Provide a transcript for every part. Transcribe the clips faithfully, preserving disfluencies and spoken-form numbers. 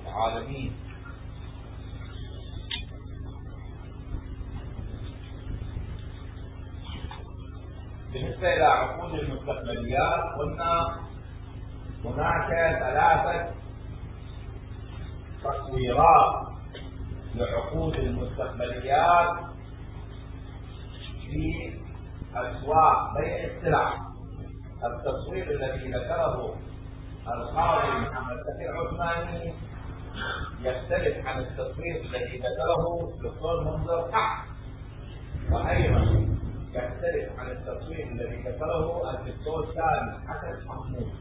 العالمين. بالنسبة إلى عقود المستقبليات قلنا هناك ثلاثة تصويرات لعقود المستقبليات في أسواق بيع السلع. التصوير الذي ذكره القاضي محمد تقي العثماني يختلف عن التصوير الذي ذكره الدكتور منذر حق، وأيضا يختلف عن التصوير الذي ذكره الدكتور سالم حسن محمود.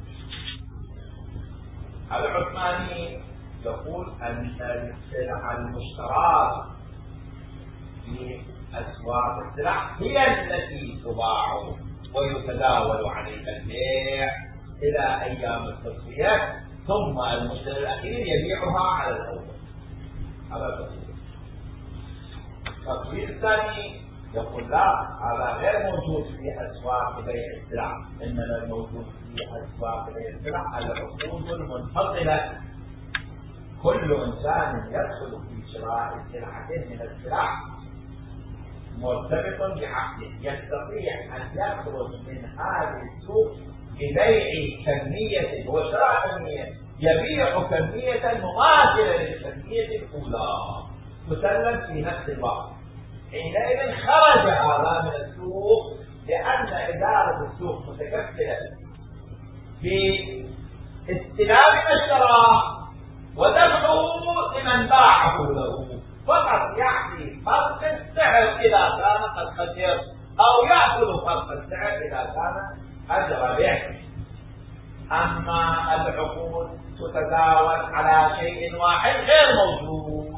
العثماني يقول أن السلع المشتراه في أسواق السلع هي التي تباع ويتداول عليها البيع إلى أيام التصفية، ثم المشتري الأخير يبيعها على الأول. هذا التصوير. التصوير الثاني يقول لا، هذا غير موجود في أسواق بيع السلع، إنما الموجود في أسواق بيع السلع العقود المنفصلة. كل إنسان يدخل في شراء سلعة من السلع مرتبط بعقده، يستطيع أن يخرج من هذه السوق ببيع كمية وشراء كمية، يبيع كمية مماثلة للكمية الأولى تسلم في نفس الوقت. حينئذ خرج هذا من السوق، لأن إدارة السوق متكفلة باستلام ما اشتراه ودفعه لمن باعه له، فقط يعطي فرق السعر إذا كان قد خسر، أو يأخذ فرق السعر إذا كان قد ربح. أما العقود تتداول على شيء واحد غير موجود.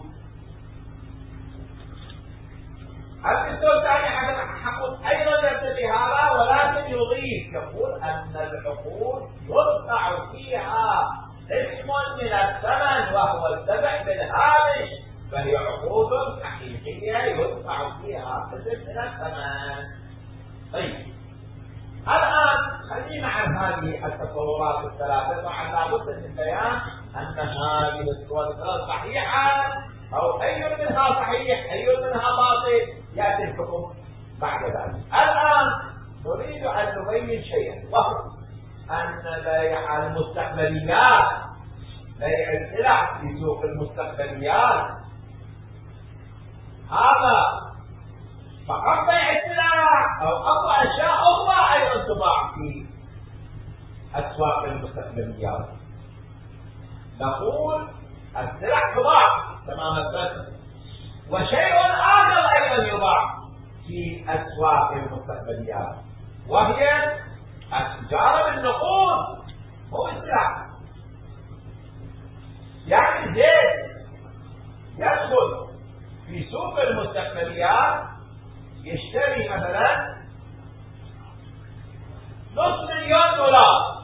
الدكتور الثاني حقود أيضا يرتدي هذا، ولكن يضيف يقول أن العقود يدفع فيها قسم من الثمن وهو الدفع بالهامش، فهي عقود حقيقية يدفع فيها قسم من الثمن. طيب الآن خلينا عن هذه التصورات الثلاثة. طبعا لابد من بيان أن هذه الصور الثلاث صحيحة، أو أي منها صحيح أي منها باطل يأتي الحكم بعد ذلك. الآن نريد أن نبين شيئا، وهو أن بيع المستقبليات، بيع السلع في سوق المستقبليات، هذا فقط بيع السلع أو أو أشياء أخرى أيضا تباع في أسواق المستقبليات. نقول السلع تباع تمام البث، وشيء آخر أيضا يباع في أسواق المستقبليات، وهي التجارة بالنقود. هو السلع، يعني زيت يدخل في سوق المستقبليات يشتري مثلا نص مليون دولار،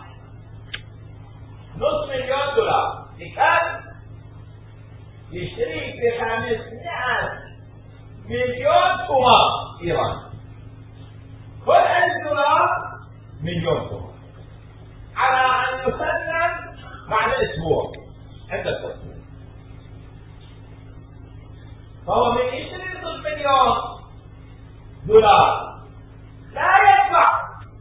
نص مليون دولار بكم؟ يشتري ب خمسمائة مليون تومان إيراني. كل ألف دولار مليون تومان، على أن يسلم بعد أسبوع عند التصوير. فهو من يشتري نصف مليون دولار لا يدفع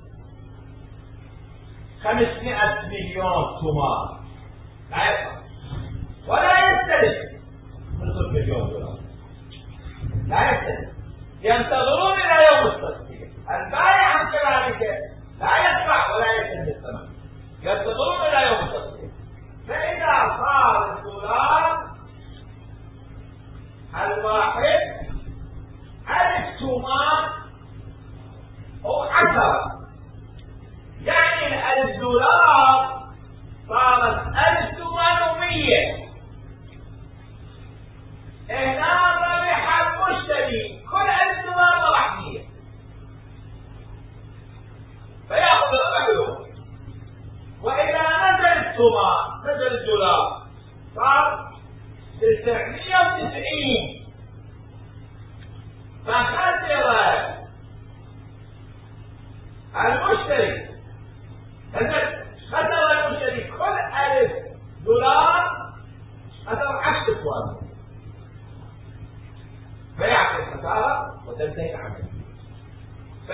خمسمائة مليون تومان، لا يدفع ولا يستلم نصف مليون دولار، لا يستلم. ينتظرون إلى يوم التصوير. البائع كذلك لا يدفع ولا يستلم الثمن، ينتظرون إلى يوم التصوير. فإذا صار الدولار الواحد ألف تومان أو عشرة، يعني الألف دولار صارت ألف تومان ومية. هنا ربح المشتري كل ألف دولار ربح مية، فيأخذ ربحه. وإذا نزل التومان نزل الدولار صار تسعمائة وتسعين، فخسر المشتري، خسر المشتري كل ألف دولار خسر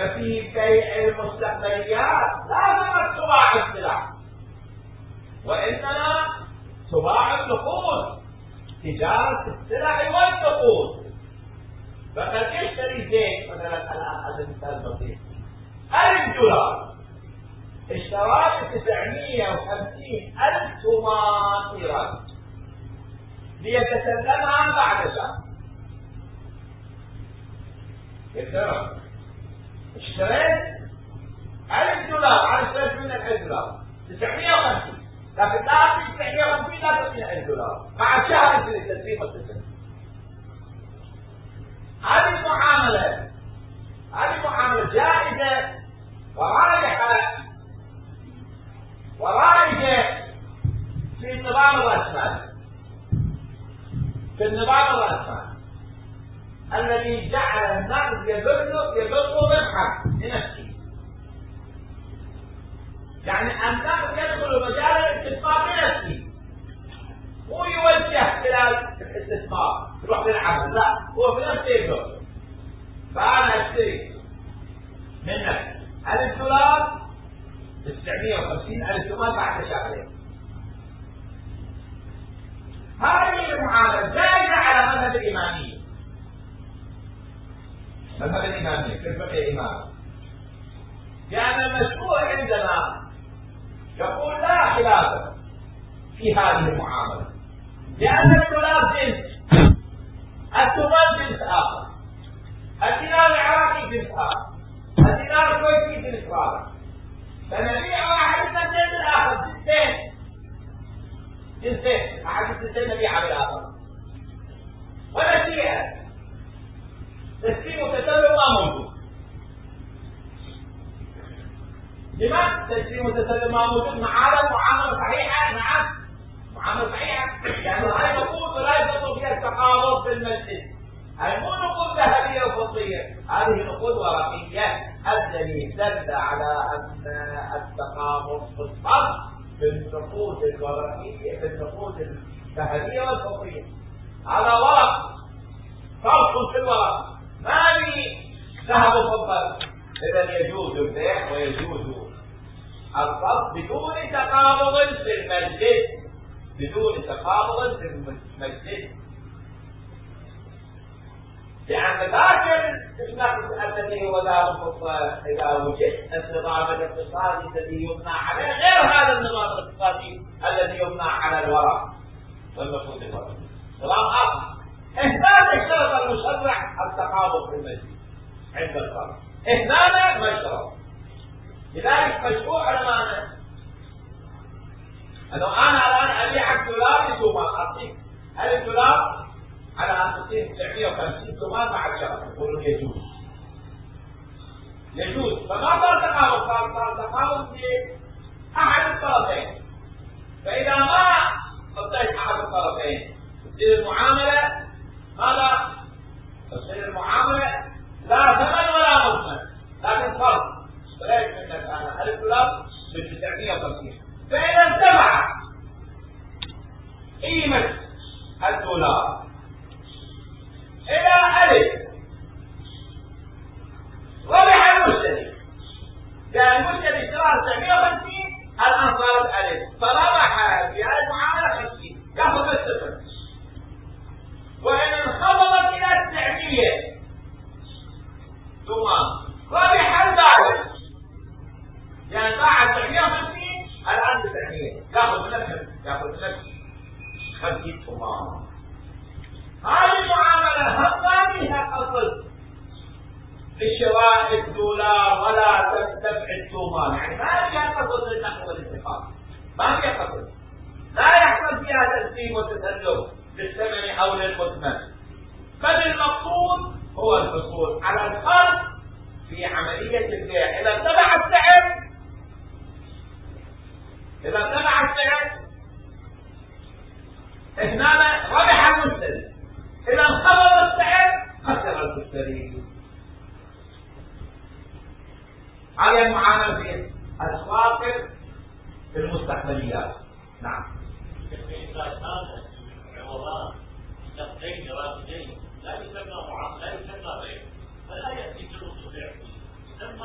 ففي بيع المستقبليات لازم تباع السلع، وإنما تباع النقود، تجارة السلع والنقود. فقد يشتري زيت مثلا، الآن هذا مثال بسيط، ألف دولار اشترى ب تسعمائة وخمسين ألف طماطرا ليتسلمها بعد شهر. يقدر اشتريت ألف دولار، على اشتريت منك ألف دولار تسعمائة وخمسين، لكن لا أعطي تسعمائة وخمسين، لا تعطيني ألف دولار مع شهر التسليم والتسليم. هذه المعاملة هذه معاملة جائزة ورائحة ورائجة في النظام الرأسمالي، في النظام الرأسمالي الذي جعل النقد يضر يضر بالحق لنفسه. يعني النقد يدخل مجال الاستثمار بنفسه، مو يوجه الى الاستثمار يروح للعمل، لا، هو بنفسه يضر. فانا اشتري منك ألف دولار تسعمائة وخمسين ألف دولار بعد شهرين. هذه المعاملة جائزة على مذهب الإمامية، مذهب الإمامية في الفقه الإمامي، لأن المشروع عندنا يقول لا خلاف في هذه المعاملة، لأن الدولار جنس، التمن جنس آخر، الدينار العراقي جنس آخر، الدينار الكويتي جنس رابع، فنبيع واحد جنسين بالآخر، جنسين جنسين، أحد الجنسين نبيعها بالآخر، ونسيئة تسليم وتسلم ما موجود. لماذا تسليم وتسلم ما موجود؟ معاملة معاملة صحيحة، نعم معاملة صحيحة، يعني هاي نقود ولا يدخل فيها التقابض في المجلس، هاي مو نقود ذهبية وفضية، هذه نقود ورقية. الدليل دل على أن التقابض في الصرف في النقود الورقية، في النقود الذهبية والفضية، هذا ورق، صرف في الورق، ما لي ذهب وفضة. إذا يجوز البيع ويجوز الصرف بدون تقابض في المجلس، بدون تقابض في المجلس، لأن ذاك النقد الذي هو ذهب الفضة إذا وجد النظام الاقتصادي الذي يبنى عليه غير هذا النظام الاقتصادي الذي يبنى على الورق والنقود الورقية، نظام آخر. هنا اشترط المشرع التقابض في المجلس عند الصرف، هنا ما اشترط. لذلك مشروع علمانا أنه أنا الآن أبيع الدولار لتومان، أعطيك ألف دولار على أن تصير تسعمائة وخمسين تومان مع الشهر، يقولون يجوز يجوز. فما صار تقابض، صار تقابض في أحد الطرفين. فإذا ما قضيت أحد الطرفين تصير المعاملة ماذا؟ تصير المعاملة لا ثمن ولا مضمن، لكن فرض اشتريت منك أنا ألف دولار ب تسعمائة وخمسين، فإذا ارتفعت قيمة الدولار إلى ألف ربح المشتري، لأن المشتري اشترى تسعمائة وخمسين الآن صارت ألف، فربح في هذه المعاملة خمسين، يأخذ الصفر. وإن انخفضت إلى تسعمائة ثم ربح البائع، يعني باع تسعمائة وخمسين الآن تسعمائة، يأخذ منك يأخذ منك خمسين ثم. هذه المعاملة هم ما فيها قصد لشراء الدولار ولا دفع الثمن، يعني ما فيها قصد للنقد والاتفاق، ما فيها قصد، لا يحصل فيها تسليم وتسلم للثمن أو للمثمن، بل المقصود هو الحصول على الفرق في عملية البيع. إذا ارتفع السعر إذا ارتفع السعر هنا ربح المشتري، إذا انخفض السعر خسر المشتري. هذه المعاملة في أسواق المستقبليات. نعم. إذا كان عوضان نقدين راتبين لا يسمى معاملة، لا يسمى بيع، فلا يأتي جلوس البيع، يسمى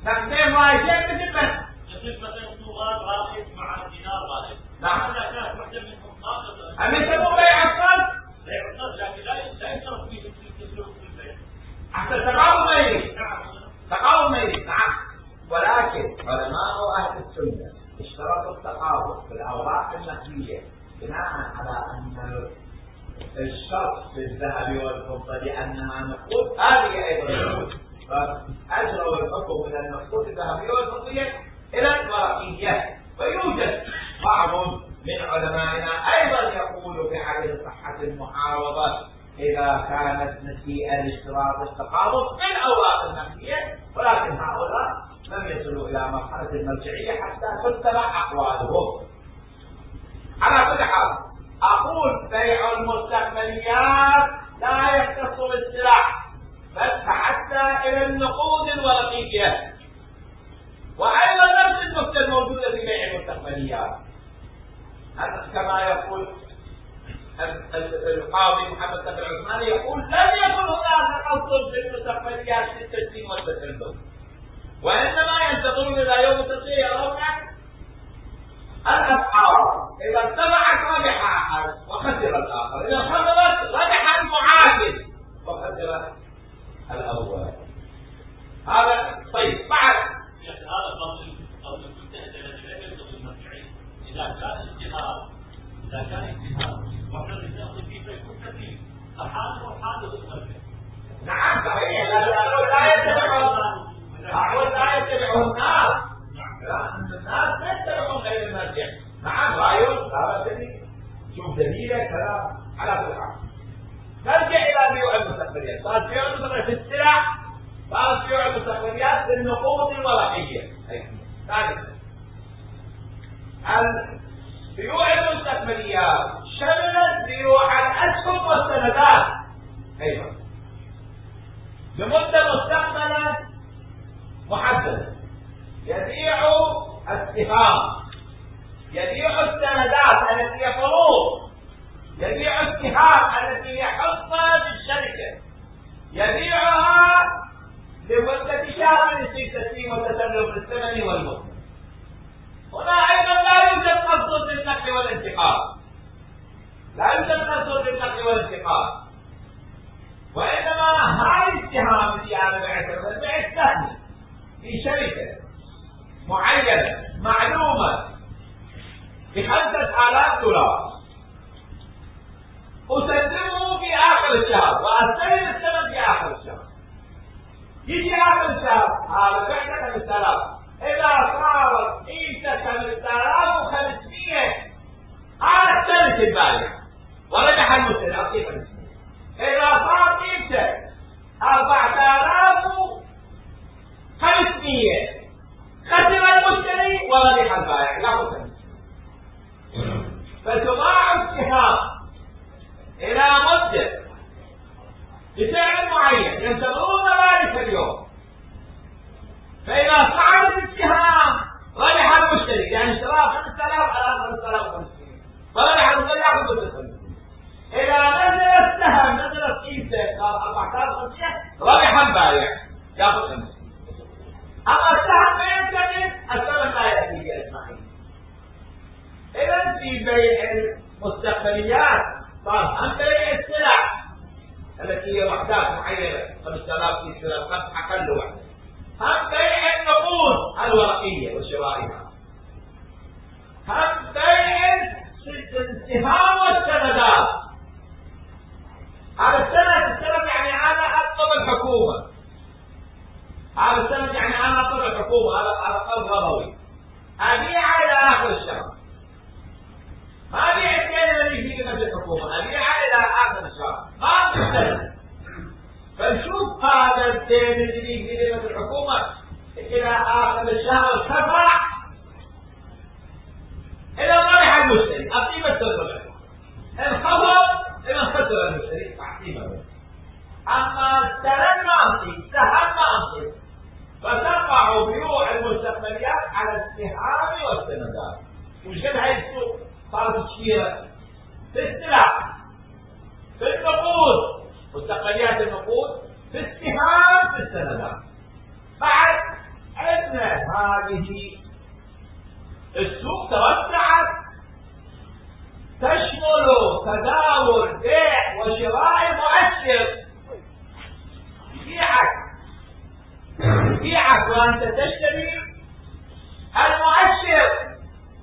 نقدين رايحين مثل بس مثل مثلا صورات راقد مع الدينار غالب. نعم. إذا كانت واحدة منهم ناقصة. أم يسموه بيع الصرف؟ بيع الصرف لكن لا لا يشرف فيه التسلق في البيع. حتى تقاوم ميلي. نعم. تقاوم ميلي نعم. ولكن علماء أهل السنة اشترطوا التقاوم في الأوراق النقدية بناء على أن الشرط في الذهب والفضة لأنها نقود هذه أيضا نقود، فأجروا الحكم من النقود الذهبية والفضية إلى الورقية. ويوجد بعض من علمائنا أيضا يقول بعدم صحة المعاوضة إذا كانت نسيئة لاشتراط التقابض في الأوراق النقدية، ولكن هؤلاء لم يصلوا إلى مرحلة المرجعية حتى تتبع أقوالهم. على كل حال أقول بيع المستقبليات لا يختص بالسلع بل حتى إلى النقود الورقية، وأيضا نفس النقطة الموجودة في بيع المستقبليات كما يقول القاضي محمد بن العثماني يقول لم يكن هناك قصد في المستقبليات للتسليم والتسلم، وإنما ينتظرون إلى يوم التسليم يرون الأسعار إذا ارتفعت ربح أحد وخسر الآخر، إذا انخفضت ربح المعادل وخسر الأول. هذا طيب. بعد هذا قول قول المجتهد الذي لا يلزم المرجعية. إذا كان اجتهاد إذا كان اجتهاد وإحنا ناخذ فيه فيكون تكليف فحاله وحاله المرجع. نعم صحيح. لا لا يتبعون أقول لا يتبعون الناس، لأن الناس لا يتبعون غير المرجع. نعم رأيهم هذا دليل، شوف دليله كلام على كل حال. نرجع إلى بيوع المستقبليات. صار بيوع المستقبليات في السلع، صار بيوع المستقبليات في النقود الورقية. ثالثا بيوع المستقبليات شملت بيوع الأسهم والسندات أيضا لمدة مستقبلة محددة. يبيع السهام، يبيع السندات التي هي فروض، يبيع السهام التي هي حصة بالشركة، يبيعها لمدة شهر في تسليم وتسلم الثمن والمثمن. هنا أيضا لا يوجد قصد للنقل والانتقال، لا يوجد قصد للنقل والانتقال، وإنما هاي السهام اللي أنا بعتها البيع السهمي في شركة معينة معلومة بخمسة آلاف دولار أسلمه في آخر الشهر وأستلم الثمن في آخر الشهر. يجي آخر الشهر هذا بعت خمسة آلاف، إذا صارت قيمته خمسة آلاف وخمسمية هذا الثلث البايع وربح المشتري أعطيه خمسمية. إذا صار قيمته أربعة آلاف وخمسمية خسر المشتري وربح البائع له خمسمية. فتباع السهام إلى مدة بسعر معين ينتظرون ذلك اليوم، فإذا صعدت السهام ربح المشتري يعني اشتراه خمسة آلاف على خمسة آلاف وخمسمية فربح المشتري يأخذ بالخمسمية. إذا نزل السهم نزلت قيمته صار أربعة آلاف وخمسمية ربح البائع يأخذ خمسمية. أما السهم ما ينتهي الثمن لا يأتي بأجمعين. إذا في بيع المستقبليات صار هم بيع السلع التي هي وحدات معينة خمسة آلاف في سلع قد أقل وحدة، هم بيع النقود الورقية وشرائها، هم بيع السهام والسندات. هذا السند السند يعني أنا أطلب الحكومة، هذا السند يعني أنا أطلب الحكومة، هذا هذا قرض ربوي أبيعه إلى آخر الشهر، ما أبيع الدين الذي فيه نفس الحكومة، أبيعه إلى آخر الشهر ما في السند. فنشوف هذا الدين الذي فيه نفس الحكومة إلى آخر الشهر ارتفع إلى ربح المشتري أقيم التربة، انخفض إلى خسر المشتري أقيمه. أما السند ما أنطي، السهم ما أنطي، فتقع بيوع المستقبليات على السهام والسندات. وشكل هاي السوق صارت تشيرة في السلع، في النقود مستقبليات النقود، في السهام، في السندات. بعد عند أن هذه السوق توسعت تشمل تداول بيع وشراء مؤشر. يبيعك يبيعك وأنت تشتري المؤشر.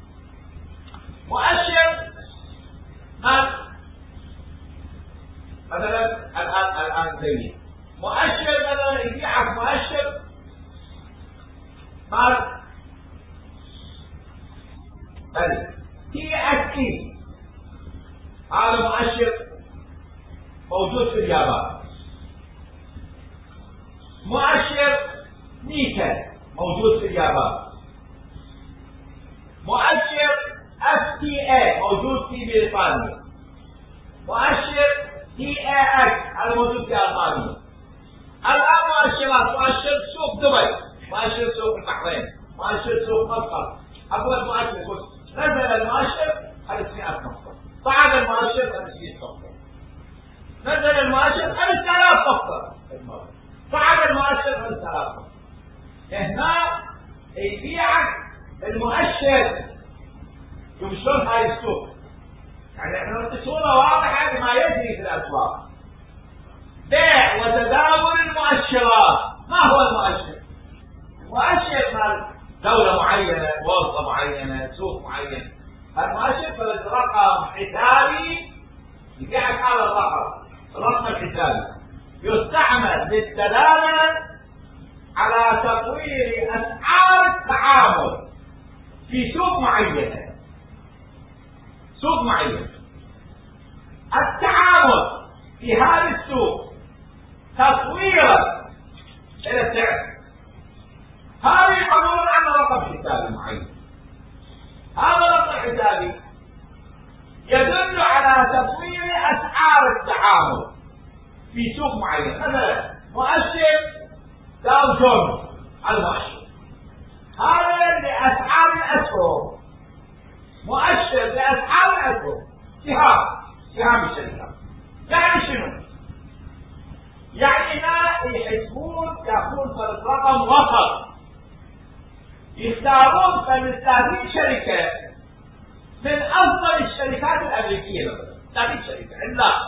مؤشر مثلا الآن الآن زي مؤشر مثلا يبيعك مؤشر مال بل تي اس تي. هذا مؤشر موجود في اليابان. مؤشر نيكا موجود في اليابان. مؤشر اف تي اي موجود في بريطانيا. مؤشر تي اي اكس هذا موجود في المانيا. الان مؤشرات مؤشر سوق دبي، مؤشر سوق البحرين، مؤشر سوق مسقط. اول مؤشر نزل المؤشر خمسمائة نقطة، صعد المؤشر خمسمائة نقطة، نزل المؤشر خمسة آلاف نقطة، صعد المؤشر خمسة آلاف نقطة. هنا يبيعك المؤشر. شلون هاي السوق؟ يعني احنا بصورة واضحة بما يجري في الاسواق. بيع وتداول المؤشرات. ما هو المؤشر؟ المؤشر مال دولة معينة، وظيفة معينة، سوق معين. المؤشر فلد رقم حسابي يبيعك هذا الرقم، الرقم الحسابي يستعمل للدلالة على تطوير اسعار التعامل في سوق معينة. سوق معين التعامل في هذا السوق تصويرا الى السعر. هذا يقولون عنه رقم حسابي معين. هذا الرقم الحسابي يدل على تصوير اسعار التعامل في سوق معين. مثلا مؤشر داو جونز المؤشر هذا لاسعار الاسهم، مؤشر لاسعار الاسهم، سهام سهام الشركات. يعني شنو؟ يعني ما يحسبون ياخذون فرق رقم وسط، يختارون ثلاثين شركه من افضل الشركات الامريكيه مثلا، ثلاثين شركه عندنا.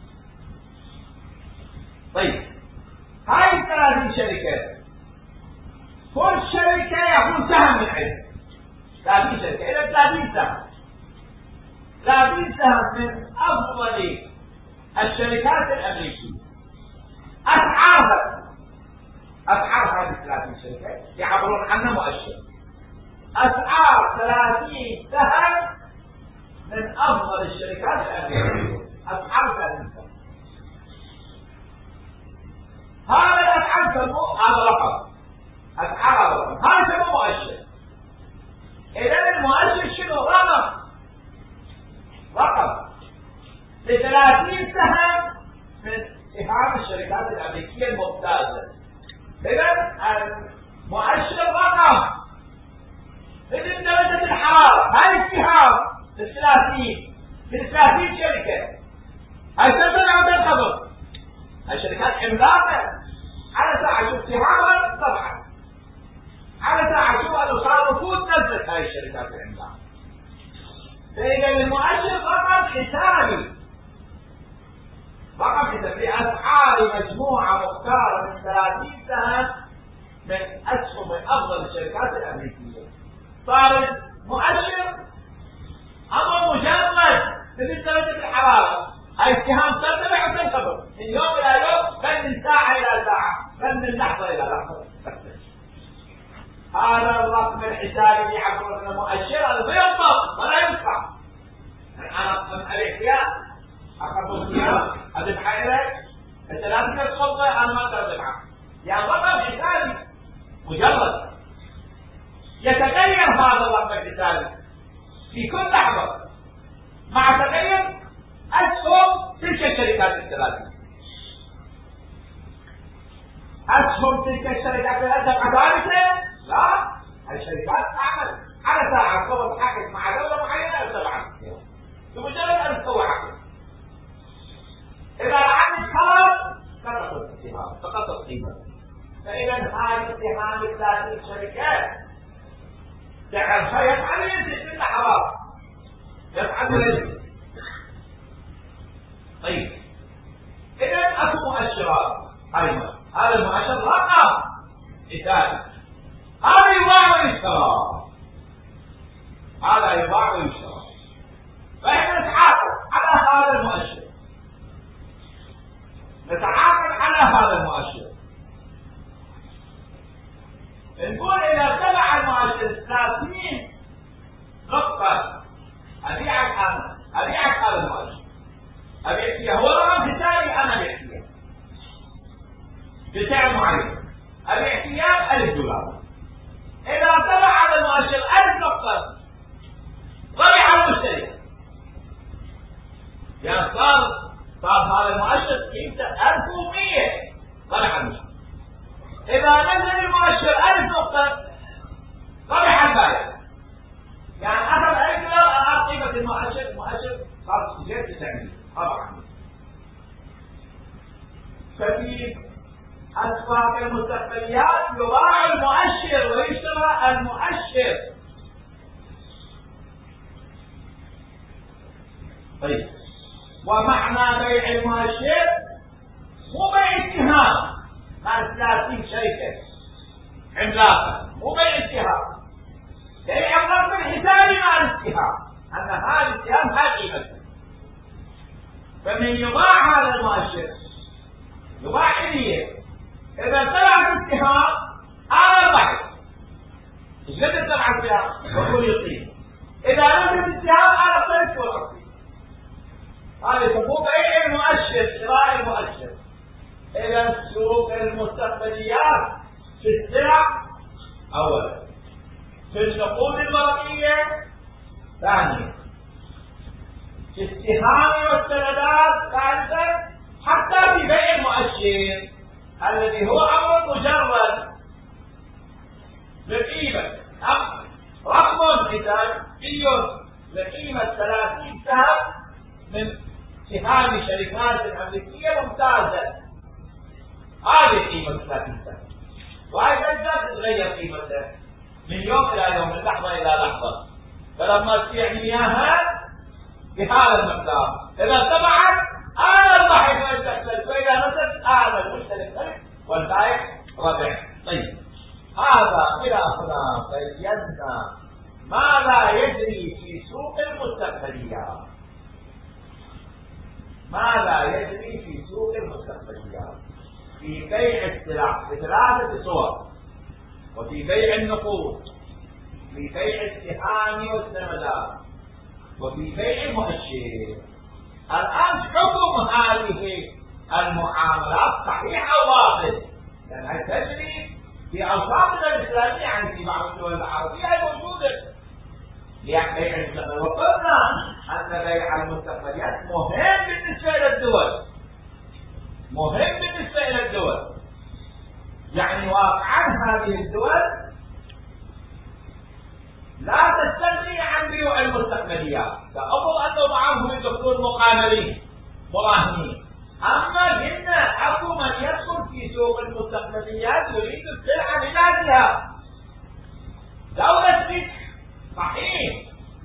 طيب هاي الثلاثين شركه كل شركه ياخذون سهم من عندها. ثلاثين شركه الى ثلاثين سهم، ثلاثين سهم من افضل الشركات الامريكيه. اسعارها اسعار هذه الثلاثين شركه يعبرون عنها مؤشر. اسعار ثلاثين سهم من افضل الشركات الامريكيه، اسعار ثلاثين سهم. هذا الاسعار سموه هذا رقم، اسعار هذا رقم، هذا سموه مؤشر. اذا المؤشر شنو؟ رقم رقم لثلاثين سهم من سهام الشركات الامريكيه الممتازه. اذا المؤشر رقم مثل درجه الحراره. هاي السهام الثلاثين من ثلاثين شركه هاي ترتفع وتنخفض. الشركات عملاقه على ساعه شوف سهامها طبعا، على ساعه شوف انه صار ركود نزلت هاي الشركات العملاقه. فاذا المؤشر رقم حسابي، رقم حسابي لاسعار مجموعه مختاره من ثلاثين سهم من اسهم من افضل الشركات الامريكيه. صار المؤشر امر مجرد مثل درجه الحراره. هاي السهام ترتفع وتنخفض من يوم الى يوم، بل من ساعه الى ساعه، بل من لحظه الى لحظه. هذا الرقم الحسابي يعبر عن المؤشر. هذا بيضبط ولا ينفع. انا الاحتياط اخذ اختيار ادفع لك انت لازم تخطه، انا ما اقدر ادفعه. يعني رقم حسابي مجرد يتغير هذا الرقم الحسابي في كل لحظه مع تغير اسهم تلك الشركات الثلاثه. اسهم تلك الشركات الثلاثه كذلك لا، الشركات تعمل على ساعه تقوم تحقق مع دوله معينه او تبعها بمجرد ان تسوي عقد. اذا العقد خرج سقطت السهام، سقطت قيمته. فاذا هذه السهام الثلاثين شركات العلم. طيب إذا أكو مؤشرات أيضا، هذا المؤشر رقم مثال، هذا يباع ويشترى، هذا يباع ويشترى، فإحنا نتعاقد على هذا المؤشر، نتعاقد على هذا المؤشر، نقول إذا تبع المؤشر ثلاثين نقطة أبيعك أنا، أبيعك هذا المؤشر، أبيعك فيها، هو رقم حسابي أنا أبيعك فيها بسعر معين، أبيعك فيها ألف دولار. إذا تبع هذا المؤشر ألف نقطة ربح المشتري، يعني صار صار هذا المؤشر قيمته ألف ومئة ربح المشتري. إذا نزل المؤشر ألف نقطة ربح البائع، يعني أخذ ألف دولار أخذ قيمة المؤشر، المؤشر صار تجارة تسعين طبعا. ففي أسواق المستقبليات يباع المؤشر ويشترى المؤشر. طيب ومعنى بيع المؤشر مو بيع اتهام مع ثلاثين شركة عملاقة، مو بيع اتهام، بيع الرقم الحسابي مع الاتهام أن هذا الاتهام هذه قيمته. فمن يباع هذا المؤشر يباع هدية، إذا طلع الاتهام هذا البحث ايش قد طلع الاتهام يقول يطيب، إذا نزل الاتهام هذا الطريق والأصلي. هذا يسموه بيع المؤشر، شراء المؤشر. إذا سوق المستقبليات في السلع أولا، في النقود الورقية ثانيا، في السهام والسندات ثالثا، حتى في بيع المؤشر الذي هو أمر مجرد بقيمة رقم مثال مليون بقيمة ثلاثين سهم من سهام الشركات الأمريكية ممتازة، هذه قيمة ثلاثين سهم، وهي لا تتغير قيمتها من يوم إلى يوم، من لحظة إلى لحظة. فلما تبيع إياها بهذا المقدار، إذا طبعت أنا البحث والتحليل، فإذا نزلت أنا المشترك والبائع ربح. طيب هذا إلى هنا بينا ما لا يجري في سوق المستقبليات، ما لا يجري في سوق المستقبليات في بيع السلع بثلاثة صور، وفي بيع النقود، في بيع السهام والسندات، وفي بيع المؤشر. الآن حكم هذه المعاملات صحيح أو باطل؟ لأنها تجري في أوساطنا الإسلامية، يعني في بعض الدول العربية موجودة بيع المستقبل. وقلنا أن بيع المستقبليات مهم بالنسبة إلى الدول، مهم بالنسبة إلى الدول، يعني واقعا هذه الدول لا تستغني عن بيوع المستقبليات، تأمر أنه معهم يدخلون مقامرين مراهنين. أما هنا أكو من يدخل في سوق المستقبليات يريد السلعة بذاتها، دولة فكر صحيح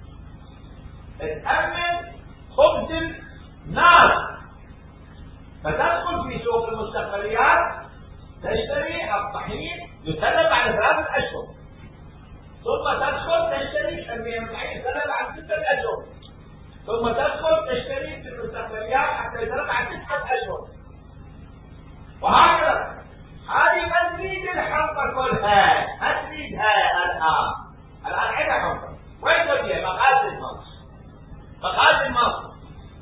تأمن خبز الناس، فتدخل في سوق المستقبليات تشتري الطحين يسلم بعد ثلاثة أشهر، ثم تدخل تشتري تنمية الطحين يسلم بعد ستة أشهر، ثم تدخل تشتري في المستقبليات حتى يسلم بعد تسعة أشهر، وهكذا. هذه ما تريد الحلقة كلها، ما تريدها الآن، الآن عندها حلقة، وين تبيها؟ مخازن مصر، مخازن مصر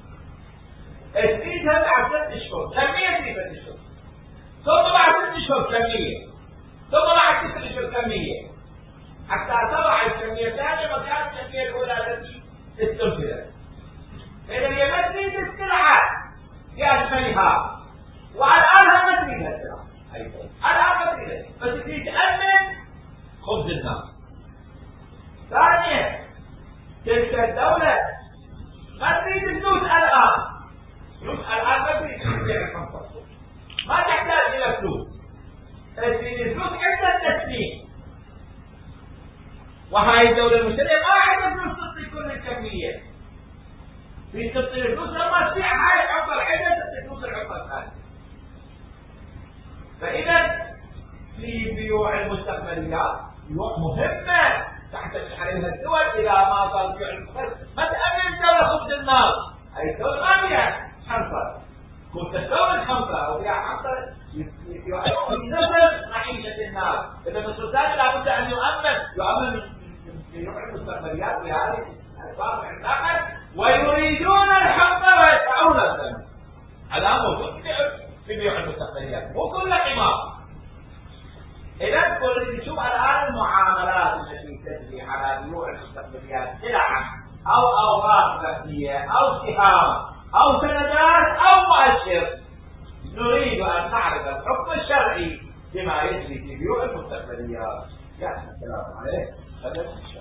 تريدها بعد ست أشهر، كمية تريد ست أشهر، ثم بعد ست أشهر كمية، ثم بعد ست أشهر كمية، حتى تضع الكمية الثانية مكان الكمية الأولى التي استنفذت. إذا هي ما تريد السلعة بأكملها، والآن ما تريد السلعة، الآن ما تريد، بس تريد تأمن خبز الناس. ثانيا، تلك الدولة ما تريد الفلوس الآن، فلوس الآن ما تريد ما تحتاج إلى فلوس، تريد الفلوس عند التسليم. وهاي الدولة المشترية ما عندها فلوس تعطي كل الكمية، في تبطل الفلوس لما تبيع هاي الحقبة الحدة تفلوس الحقبة الثانية. فإذا في بيوع المستقبليات بيوع مهمة تعتمد عليها الدول إذا ما صار بيوع المستقبليات. ما تأمن الدولة خبز النار، هاي الدولة ما فيها حنطة، كنت تستورد حنطة أو فيها حنطة ينزل معيشة الناس. إذا السلطان لابد أن يؤمن يؤمن من بيوع المستقبليات بهذه الأسباب الآخر، ويريدون الحنطة ويدفعون الثمن. هذا موجود في بيوع المستقبليات مو كل قمار. إذا كل نشوف الآن المعاملات التي تجري على بيوع المستقبليات سلعة أو أوراق ذهبية أو سهام أو سندات أو مؤشر، نريد أن نعرف الحكم الشرعي بما يجري في بيوع المستقبليات. يعني السلام عليكم.